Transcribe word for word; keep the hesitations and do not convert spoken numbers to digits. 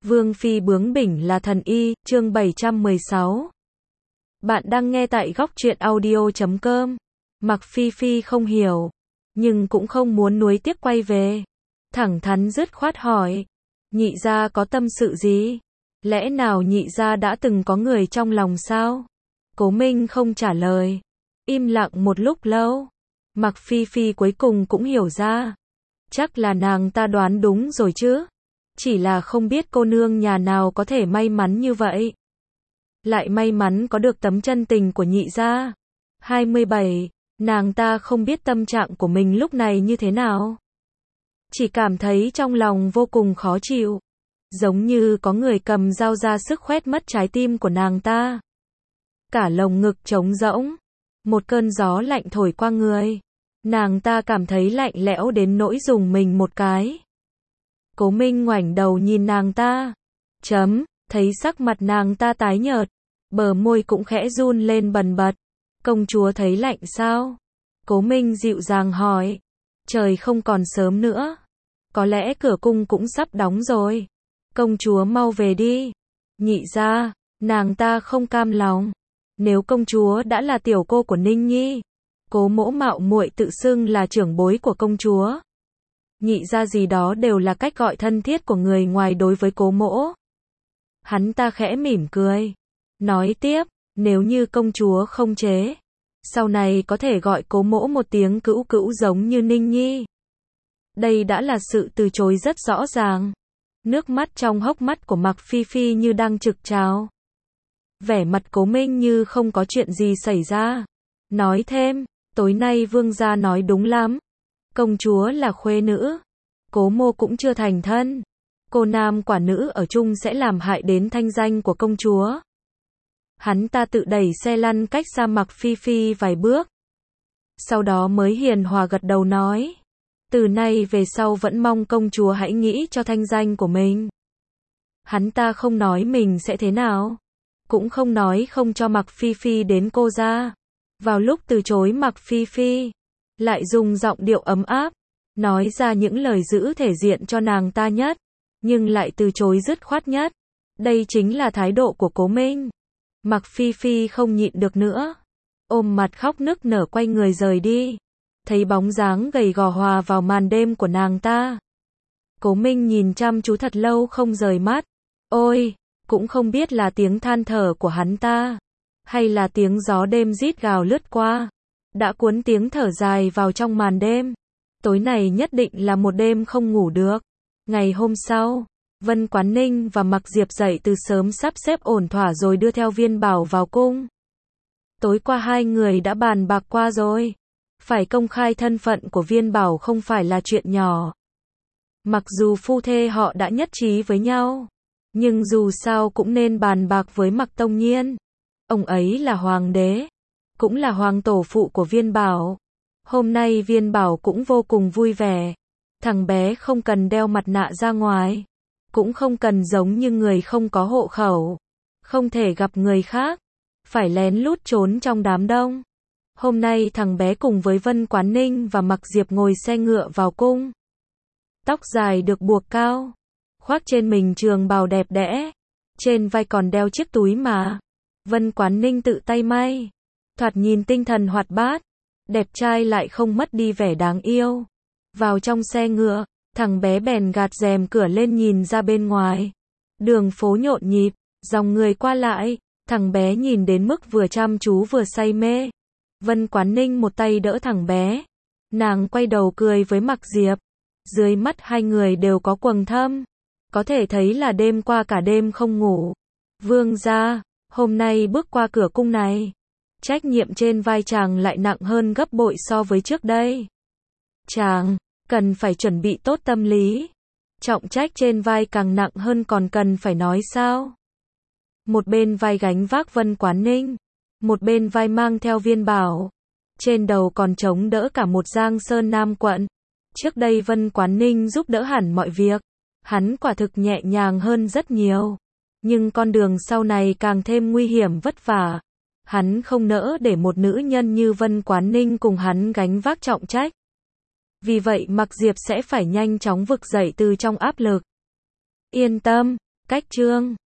Vương phi bướng bỉnh là thần y, chương bảy trăm mười sáu. Bạn đang nghe tại góc truyện audio chấm com. Mặc Phi Phi không hiểu, nhưng cũng không muốn nuối tiếc quay về. Thẳng thắn dứt khoát hỏi, nhị gia có tâm sự gì? Lẽ nào nhị gia đã từng có người trong lòng sao? Cố Minh không trả lời, im lặng một lúc lâu. Mặc Phi Phi cuối cùng cũng hiểu ra. Chắc là nàng ta đoán đúng rồi chứ. Chỉ là không biết cô nương nhà nào có thể may mắn như vậy. Lại may mắn có được tấm chân tình của nhị gia. hai mươi bảy, nàng ta không biết tâm trạng của mình lúc này như thế nào. Chỉ cảm thấy trong lòng vô cùng khó chịu. Giống như có người cầm dao ra sức khoét mất trái tim của nàng ta. Cả lồng ngực trống rỗng. Một cơn gió lạnh thổi qua người. Nàng ta cảm thấy lạnh lẽo đến nỗi dùng mình một cái. Cố Minh ngoảnh đầu nhìn nàng ta. Chấm, thấy sắc mặt nàng ta tái nhợt. Bờ môi cũng khẽ run lên bần bật. Công chúa thấy lạnh sao? Cố Minh dịu dàng hỏi. Trời không còn sớm nữa. Có lẽ cửa cung cũng sắp đóng rồi. Công chúa mau về đi. Nhị gia, nàng ta không cam lòng. Nếu công chúa đã là tiểu cô của Ninh Nhi, Cố Mỗ mạo muội tự xưng là trưởng bối của công chúa. Nhị gia gì đó đều là cách gọi thân thiết của người ngoài đối với Cố Mỗ. Hắn ta khẽ mỉm cười. Nói tiếp, nếu như công chúa không chế, sau này có thể gọi Cố Mỗ một tiếng cữu cữu giống như Ninh Nhi. Đây đã là sự từ chối rất rõ ràng. Nước mắt trong hốc mắt của Mặc Phi Phi như đang trực trào. Vẻ mặt Cố Minh như không có chuyện gì xảy ra. Nói thêm, tối nay vương gia nói đúng lắm. Công chúa là khuê nữ. Cố Mô cũng chưa thành thân. Cô nam quả nữ ở chung sẽ làm hại đến thanh danh của công chúa. Hắn ta tự đẩy xe lăn cách xa Mặc Phi Phi vài bước. Sau đó mới hiền hòa gật đầu nói. Từ nay về sau vẫn mong công chúa hãy nghĩ cho thanh danh của mình. Hắn ta không nói mình sẽ thế nào. Cũng không nói không cho Mặc Phi Phi đến cô gia. Vào lúc từ chối Mặc Phi Phi, lại dùng giọng điệu ấm áp, nói ra những lời giữ thể diện cho nàng ta nhất, nhưng lại từ chối dứt khoát nhất. Đây chính là thái độ của Cố Minh. Mặc Phi Phi không nhịn được nữa, ôm mặt khóc nức nở quay người rời đi. Thấy bóng dáng gầy gò hòa vào màn đêm của nàng ta. Cố Minh nhìn chăm chú thật lâu không rời mắt. Ôi, cũng không biết là tiếng than thở của hắn ta, hay là tiếng gió đêm rít gào lướt qua, đã cuốn tiếng thở dài vào trong màn đêm. Tối này nhất định là một đêm không ngủ được. Ngày hôm sau, Vân Quán Ninh và Mặc Diệp dậy từ sớm sắp xếp ổn thỏa rồi đưa theo Viên Bảo vào cung. Tối qua hai người đã bàn bạc qua rồi. Phải công khai thân phận của Viên Bảo không phải là chuyện nhỏ. Mặc dù phu thê họ đã nhất trí với nhau, nhưng dù sao cũng nên bàn bạc với Mặc Tông Nhiên. Ông ấy là hoàng đế, cũng là hoàng tổ phụ của Viên Bảo. Hôm nay Viên Bảo cũng vô cùng vui vẻ. Thằng bé không cần đeo mặt nạ ra ngoài, cũng không cần giống như người không có hộ khẩu, không thể gặp người khác, phải lén lút trốn trong đám đông. Hôm nay thằng bé cùng với Vân Quán Ninh và Mặc Diệp ngồi xe ngựa vào cung. Tóc dài được buộc cao, khoác trên mình trường bào đẹp đẽ, trên vai còn đeo chiếc túi mà Vân Quán Ninh tự tay may, thoạt nhìn tinh thần hoạt bát, đẹp trai lại không mất đi vẻ đáng yêu. Vào trong xe ngựa, thằng bé bèn gạt rèm cửa lên nhìn ra bên ngoài. Đường phố nhộn nhịp, dòng người qua lại, thằng bé nhìn đến mức vừa chăm chú vừa say mê. Vân Quán Ninh một tay đỡ thằng bé. Nàng quay đầu cười với Mặc Diệp. Dưới mắt hai người đều có quầng thâm. Có thể thấy là đêm qua cả đêm không ngủ. Vương gia, hôm nay bước qua cửa cung này, trách nhiệm trên vai chàng lại nặng hơn gấp bội so với trước đây. Chàng cần phải chuẩn bị tốt tâm lý. Trọng trách trên vai càng nặng hơn còn cần phải nói sao. Một bên vai gánh vác Vân Quán Ninh, một bên vai mang theo Viên Bảo, trên đầu còn chống đỡ cả một Giang Sơn Nam quận. Trước đây Vân Quán Ninh giúp đỡ hẳn mọi việc, hắn quả thực nhẹ nhàng hơn rất nhiều. Nhưng con đường sau này càng thêm nguy hiểm vất vả. Hắn không nỡ để một nữ nhân như Vân Quán Ninh cùng hắn gánh vác trọng trách. Vì vậy Mặc Diệp sẽ phải nhanh chóng vực dậy từ trong áp lực. Yên tâm, Cách chương